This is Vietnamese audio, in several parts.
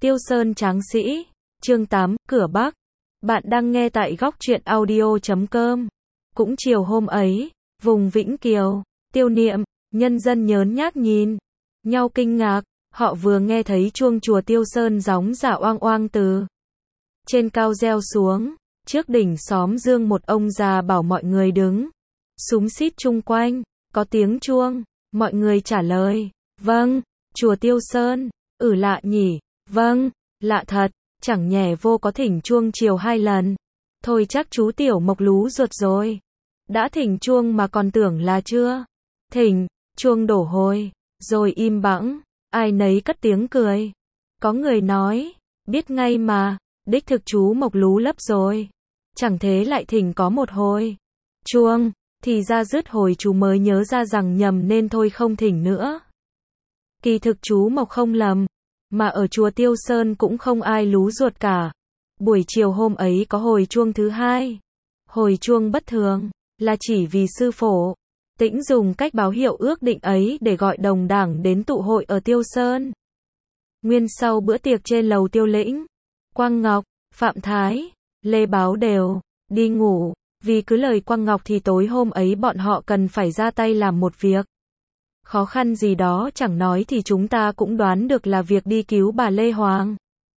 Tiêu Sơn Tráng Sĩ, chương 8, Cửa Bắc. Bạn đang nghe tại góc truyện audio.com. Cũng chiều hôm ấy, vùng Vĩnh Kiều, Tiêu Niệm, nhân dân nhớn nhác nhìn nhau kinh ngạc, họ vừa nghe thấy chuông chùa Tiêu Sơn gióng giả oang oang từ trên cao reo xuống, trước đỉnh xóm Dương một ông già bảo mọi người đứng xúm xít chung quanh, có tiếng chuông, mọi người trả lời, vâng, chùa Tiêu Sơn, lạ nhỉ, vâng, lạ thật, chẳng nhẽ vô có thỉnh chuông chiều 2 lần, thôi chắc chú Tiểu Mộc lú ruột rồi, đã thỉnh chuông mà còn tưởng là chưa, thỉnh, chuông đổ hồi, rồi im bẵng, ai nấy cất tiếng cười, có người nói, biết ngay mà, đích thực chú Mộc lú lấp rồi, chẳng thế lại thỉnh có một hồi, chuông, thì ra dứt hồi chú mới nhớ ra rằng nhầm nên thôi không thỉnh nữa. Kỳ thực chú Mộc không lầm, mà ở chùa Tiêu Sơn cũng không ai lú ruột cả. Buổi chiều hôm ấy có hồi chuông thứ 2. Hồi chuông bất thường, là chỉ vì sư phổ Tĩnh dùng cách báo hiệu ước định ấy để gọi đồng đảng đến tụ hội ở Tiêu Sơn. Nguyên sau bữa tiệc trên lầu Tiêu Lĩnh, Quang Ngọc, Phạm Thái, Lê Báo đều đi ngủ, vì cứ lời Quang Ngọc thì tối hôm ấy bọn họ cần phải ra tay làm một việc. Khó khăn gì đó chẳng nói thì chúng ta cũng đoán được là việc đi cứu bà Lê Hoàng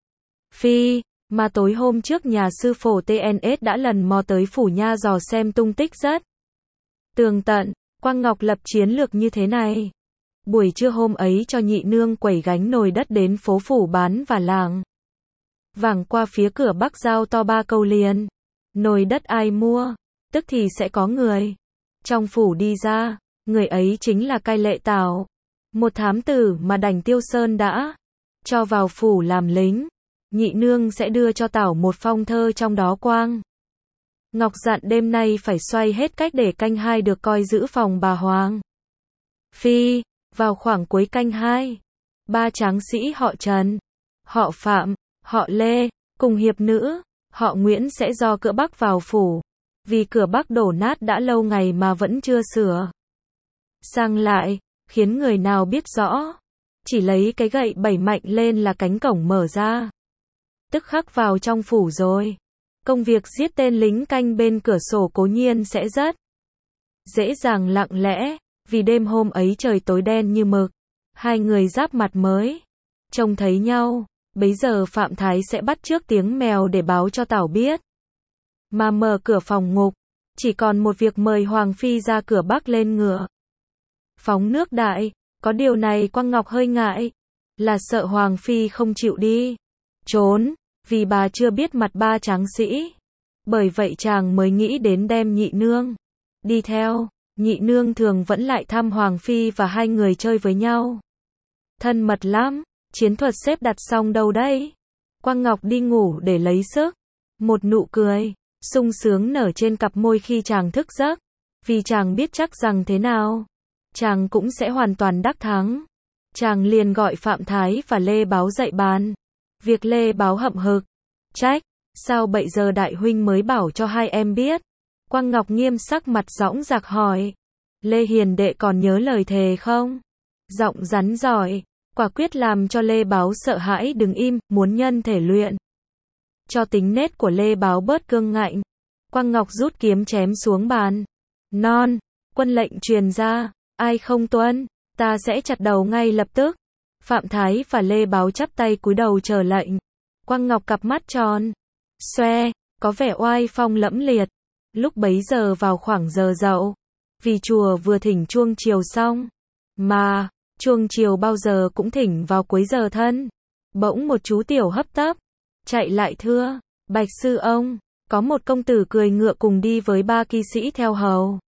Phi, mà tối hôm trước nhà sư phổ TNS đã lần mò tới phủ nha dò xem tung tích rất tường tận. Quang Ngọc lập chiến lược như thế này. Buổi trưa hôm ấy cho nhị nương quẩy gánh nồi đất đến phố phủ bán và làng vàng qua phía cửa Bắc giao to 3 câu liền. Nồi đất ai mua, tức thì sẽ có người trong phủ đi ra. Người ấy chính là Cai Lệ Tảo, một thám tử mà đành Tiêu Sơn đã cho vào phủ làm lính. Nhị nương sẽ đưa cho Tảo một phong thơ trong đó Quang Ngọc dặn đêm nay phải xoay hết cách để canh 2 được coi giữ phòng bà Hoàng Phi. Vào khoảng cuối canh 2, 3 tráng sĩ họ Trần, họ Phạm, họ Lê, cùng hiệp nữ, họ Nguyễn sẽ do cửa Bắc vào phủ. Vì cửa Bắc đổ nát đã lâu ngày mà vẫn chưa sửa sang lại, khiến người nào biết rõ. Chỉ lấy cái gậy bẩy mạnh lên là cánh cổng mở ra. Tức khắc vào trong phủ rồi. Công việc giết tên lính canh bên cửa sổ cố nhiên sẽ rất dễ dàng lặng lẽ, vì đêm hôm ấy trời tối đen như mực. Hai người giáp mặt mới trông thấy nhau, bấy giờ Phạm Thái sẽ bắt trước tiếng mèo để báo cho Tảo biết. Mà mở cửa phòng ngục, chỉ còn một việc mời Hoàng Phi ra cửa Bắc lên ngựa phóng nước đại. Có điều này Quang Ngọc hơi ngại, là sợ Hoàng Phi không chịu đi trốn, vì bà chưa biết mặt 3 tráng sĩ. Bởi vậy chàng mới nghĩ đến đem nhị nương đi theo. Nhị nương thường vẫn lại thăm Hoàng Phi và hai người chơi với nhau thân mật lắm. Chiến thuật xếp đặt xong đâu đấy? Quang Ngọc đi ngủ để lấy sức. Một nụ cười sung sướng nở trên cặp môi khi chàng thức giấc, vì chàng biết chắc rằng thế nào chàng cũng sẽ hoàn toàn đắc thắng. Chàng liền gọi Phạm Thái và Lê Báo dậy bàn việc. Lê Báo hậm hực trách, sao bậy giờ đại huynh mới bảo cho hai em biết? Quang Ngọc nghiêm sắc mặt dõng dạc hỏi, Lê hiền đệ còn nhớ lời thề không? Giọng rắn giỏi, quả quyết làm cho Lê Báo sợ hãi đứng im, muốn nhân thể luyện cho tính nết của Lê Báo bớt cương ngạnh. Quang Ngọc rút kiếm chém xuống bàn. Non, quân lệnh truyền ra, ai không tuân, ta sẽ chặt đầu ngay lập tức. Phạm Thái và Lê Báo chắp tay cúi đầu chờ lệnh. Quang Ngọc cặp mắt tròn xoe, có vẻ oai phong lẫm liệt. Lúc bấy giờ vào khoảng giờ dậu, vì chùa vừa thỉnh chuông chiều xong, mà chuông chiều bao giờ cũng thỉnh vào cuối giờ thân. Bỗng một chú tiểu hấp tấp chạy lại thưa, bạch sư ông, có một công tử cười ngựa cùng đi với 3 kỵ sĩ theo hầu.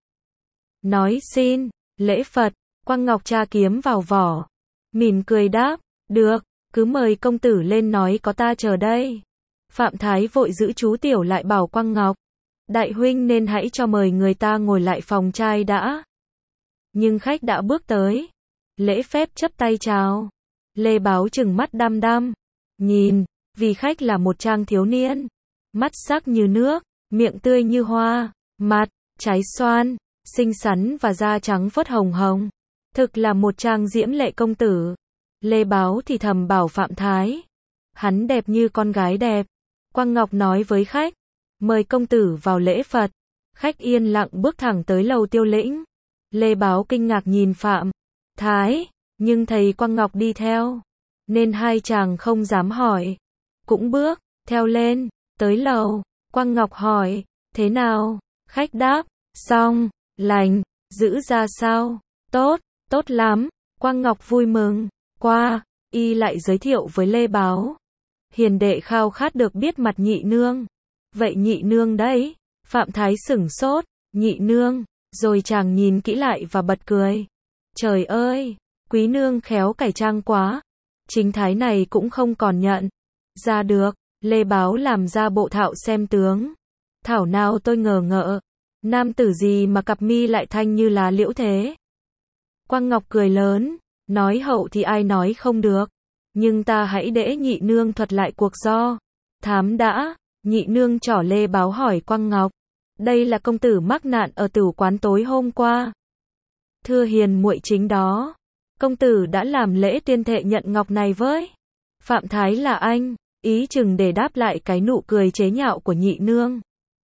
Nói xin lễ Phật. Quang Ngọc tra kiếm vào vỏ, mỉm cười đáp, được, cứ mời công tử lên nói có ta chờ đây. Phạm Thái vội giữ chú tiểu lại bảo Quang Ngọc, đại huynh nên hãy cho mời người ta ngồi lại phòng trai đã. Nhưng khách đã bước tới, lễ phép chấp tay chào. Lê Báo trừng mắt đăm đăm nhìn, vì khách là một trang thiếu niên, mắt sắc như nước, miệng tươi như hoa, mặt trái xoan, xinh xắn và da trắng phớt hồng hồng, thực là một trang diễm lệ công tử. Lê Báo thì thầm bảo Phạm Thái, Hắn đẹp như con gái đẹp. Quang Ngọc nói với khách, mời công tử vào lễ Phật. Khách yên lặng bước thẳng tới lầu Tiêu Lĩnh. Lê Báo kinh ngạc nhìn Phạm Thái, nhưng thấy Quang Ngọc đi theo, nên hai chàng không dám hỏi. Cũng bước theo lên, tới lầu. Quang Ngọc hỏi, thế nào? Khách đáp, xong, lành, giữ ra sao? Tốt, tốt lắm. Quang Ngọc vui mừng. Qua, y lại giới thiệu với Lê Báo. Hiền đệ khao khát được biết mặt nhị nương. Vậy nhị nương đấy? Phạm Thái sửng sốt, nhị nương, rồi chàng nhìn kỹ lại và bật cười. Trời ơi, quý nương khéo cải trang quá. Chính Thái này cũng không còn nhận ra được. Lê Báo làm ra bộ thạo xem tướng. Thảo nào tôi ngờ ngợ, nam tử gì mà cặp mi lại thanh như lá liễu thế. Quang Ngọc cười lớn, nói hậu thì ai nói không được. Nhưng ta hãy để nhị nương thuật lại cuộc do thám đã. Nhị nương trỏ Lê Báo hỏi Quang Ngọc, đây là công tử mắc nạn ở tử quán tối hôm qua. Thưa hiền muội chính đó. Công tử đã làm lễ tuyên thệ nhận ngọc này với Phạm Thái là anh, ý chừng để đáp lại cái nụ cười chế nhạo của nhị nương.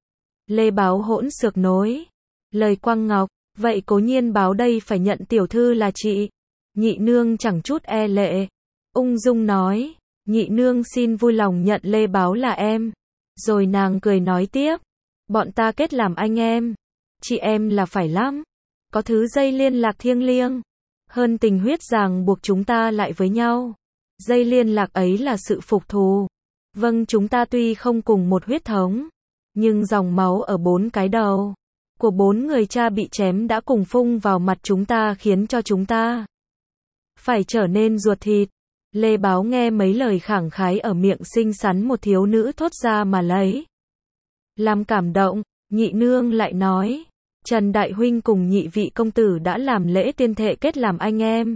Lê Báo hỗn xược nối lời Quang Ngọc, vậy cố nhiên Báo đây phải nhận tiểu thư là chị. Nhị nương chẳng chút e lệ, ung dung nói, nhị nương xin vui lòng nhận Lê Báo là em. Rồi nàng cười nói tiếp, bọn ta kết làm anh em, chị em là phải lắm. Có thứ dây liên lạc thiêng liêng hơn tình huyết ràng buộc chúng ta lại với nhau. Dây liên lạc ấy là sự phục thù. Vâng, chúng ta tuy không cùng một huyết thống, nhưng dòng máu ở bốn cái đầu của bốn người cha bị chém đã cùng phung vào mặt chúng ta, khiến cho chúng ta phải trở nên ruột thịt. Lê Báo nghe mấy lời khẳng khái ở miệng xinh xắn một thiếu nữ thốt ra mà lấy làm cảm động. Nhị nương lại nói, Trần Đại Huynh cùng nhị vị công tử đã làm lễ tuyên thệ kết làm anh em.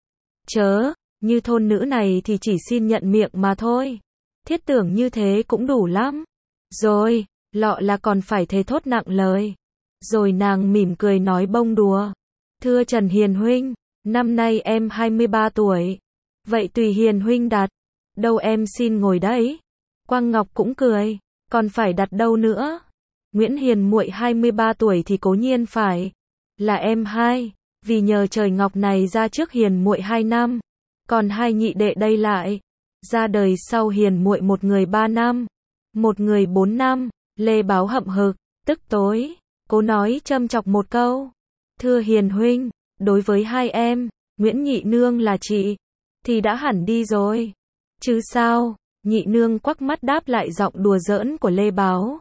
Chớ, như thôn nữ này thì chỉ xin nhận miệng mà thôi. Thiết tưởng như thế cũng đủ lắm. Rồi, lọ là còn phải thề thốt nặng lời. Rồi nàng mỉm cười nói bông đùa. Thưa Trần Hiền Huynh, năm nay em 23 tuổi. Vậy tùy Hiền Huynh đặt. Đâu em xin ngồi đấy. Quang Ngọc cũng cười. Còn phải đặt đâu nữa? Nguyễn Hiền muội 23 tuổi thì cố nhiên phải là em hai. Vì nhờ trời ngọc này ra trước Hiền muội 2 năm. Còn hai nhị đệ đây lại ra đời sau Hiền muội, một người 3 năm, một người 4 năm. Lê Báo hậm hực, tức tối, cố nói châm chọc một câu. Thưa Hiền Huynh, đối với hai em, Nguyễn nhị nương là chị, thì đã hẳn đi rồi. Chứ sao? Nhị nương quắc mắt đáp lại giọng đùa giỡn của Lê Báo.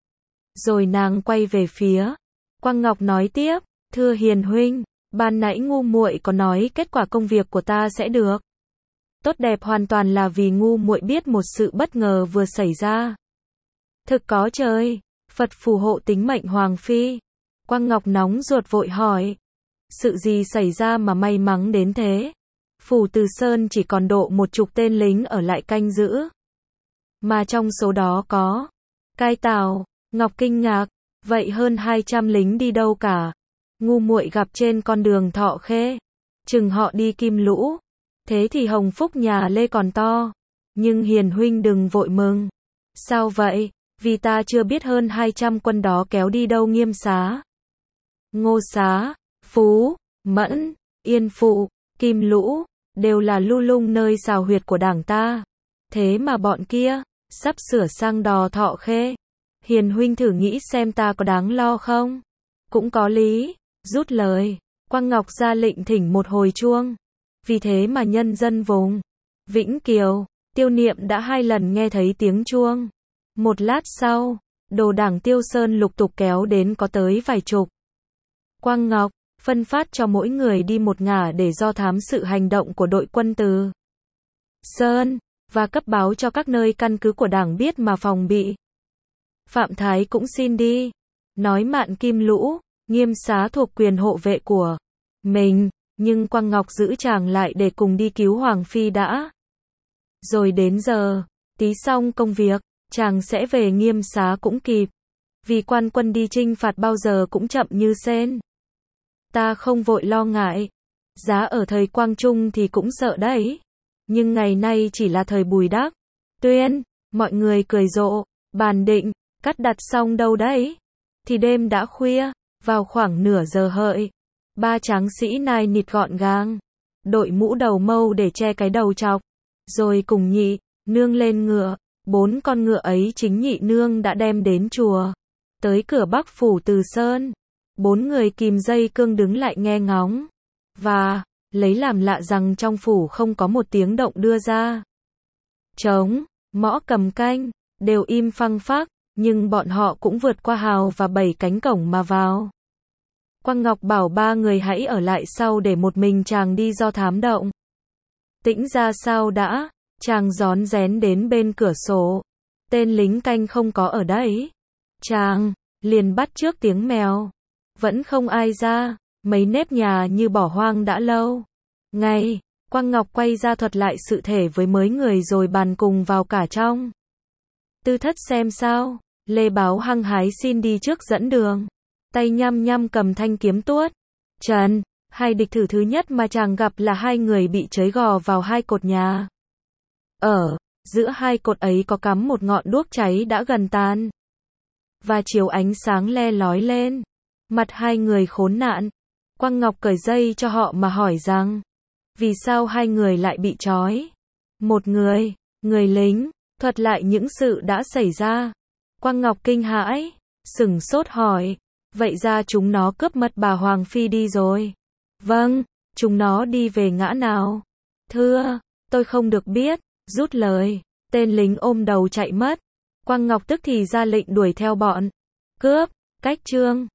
Rồi nàng quay về phía Quang Ngọc nói tiếp, thưa Hiền Huynh, ban nãy ngu muội có nói kết quả công việc của ta sẽ được tốt đẹp hoàn toàn là vì ngu muội biết một sự bất ngờ vừa xảy ra. Thực có trời, Phật phù hộ tính mệnh Hoàng Phi. Quang Ngọc nóng ruột vội hỏi, sự gì xảy ra mà may mắn đến thế? Phủ Từ Sơn chỉ còn độ 10 tên lính ở lại canh giữ, mà trong số đó có Cai Tào. Ngọc kinh ngạc, vậy hơn 200 lính đi đâu cả? Ngu muội gặp trên con đường Thọ Khê, chừng họ đi Kim Lũ. Thế thì hồng phúc nhà Lê còn to. Nhưng Hiền Huynh đừng vội mừng. Sao vậy? Vì ta chưa biết hơn 200 quân đó kéo đi đâu. Nghiêm Xá, Ngô Xá, Phú, Mẫn, Yên Phụ, Kim Lũ, đều là lu lung nơi xào huyệt của Đảng ta. Thế mà bọn kia sắp sửa sang đò Thọ Khê. Hiền Huynh thử nghĩ xem ta có đáng lo không? Cũng có lý. Rút lời, Quang Ngọc ra lệnh thỉnh một hồi chuông. Vì thế mà nhân dân vùng Vĩnh Kiều, Tiêu Niệm đã 2 lần nghe thấy tiếng chuông. Một lát sau, đồ đảng Tiêu Sơn lục tục kéo đến có tới vài chục. Quang Ngọc phân phát cho mỗi người đi một ngả để do thám sự hành động của đội quân Từ Sơn, và cấp báo cho các nơi căn cứ của Đảng biết mà phòng bị. Phạm Thái cũng xin đi, nói Mạn Kim Lũ, Nghiêm Xá thuộc quyền hộ vệ của mình, nhưng Quang Ngọc giữ chàng lại để cùng đi cứu Hoàng Phi đã. Rồi đến giờ, tí xong công việc, chàng sẽ về Nghiêm Xá cũng kịp. Vì quan quân đi chinh phạt bao giờ cũng chậm như sên. Ta không vội lo ngại. Giá ở thời Quang Trung thì cũng sợ đấy. Nhưng ngày nay chỉ là thời Bùi Đắc. Tuyên, mọi người cười rộ, bàn định, cắt đặt xong đâu đấy? Thì đêm đã khuya, vào khoảng nửa giờ hợi. Ba tráng sĩ nai nịt gọn gàng, đội mũ đầu mâu để che cái đầu chọc. Rồi cùng nhị, nương lên ngựa, 4 con ngựa ấy chính nhị nương đã đem đến chùa. Tới cửa Bắc phủ Từ Sơn, 4 người kìm dây cương đứng lại nghe ngóng. Và, lấy làm lạ rằng trong phủ không có một tiếng động đưa ra. Trống, mõ cầm canh, đều im phăng phắc, nhưng bọn họ cũng vượt qua hào và 7 cánh cổng mà vào. Quang Ngọc bảo 3 người hãy ở lại sau để một mình chàng đi do thám động. Tĩnh ra sao đã, chàng rón rén đến bên cửa sổ. Tên lính canh không có ở đấy. Chàng liền bắt trước tiếng mèo. Vẫn không ai ra, mấy nếp nhà như bỏ hoang đã lâu. Ngay, Quang Ngọc quay ra thuật lại sự thể với mấy người rồi bàn cùng vào cả trong. Tư thất xem sao, Lê Báo hăng hái xin đi trước dẫn đường. Tay nhăm nhăm cầm thanh kiếm tuốt. Trần, hai địch thử thứ nhất mà chàng gặp là 2 người bị chới gò vào 2 cột nhà. Ở giữa 2 cột ấy có cắm một ngọn đuốc cháy đã gần tàn. Và chiếu ánh sáng le lói lên. Mặt 2 người khốn nạn. Quang Ngọc cởi dây cho họ mà hỏi rằng, vì sao 2 người lại bị trói? Một người lính, thuật lại những sự đã xảy ra. Quang Ngọc kinh hãi, sửng sốt hỏi, vậy ra chúng nó cướp mất bà Hoàng Phi đi rồi? Vâng, chúng nó đi về ngã nào? Thưa, tôi không được biết, rút lời. Tên lính ôm đầu chạy mất. Quang Ngọc tức thì ra lệnh đuổi theo bọn cướp. Cách chương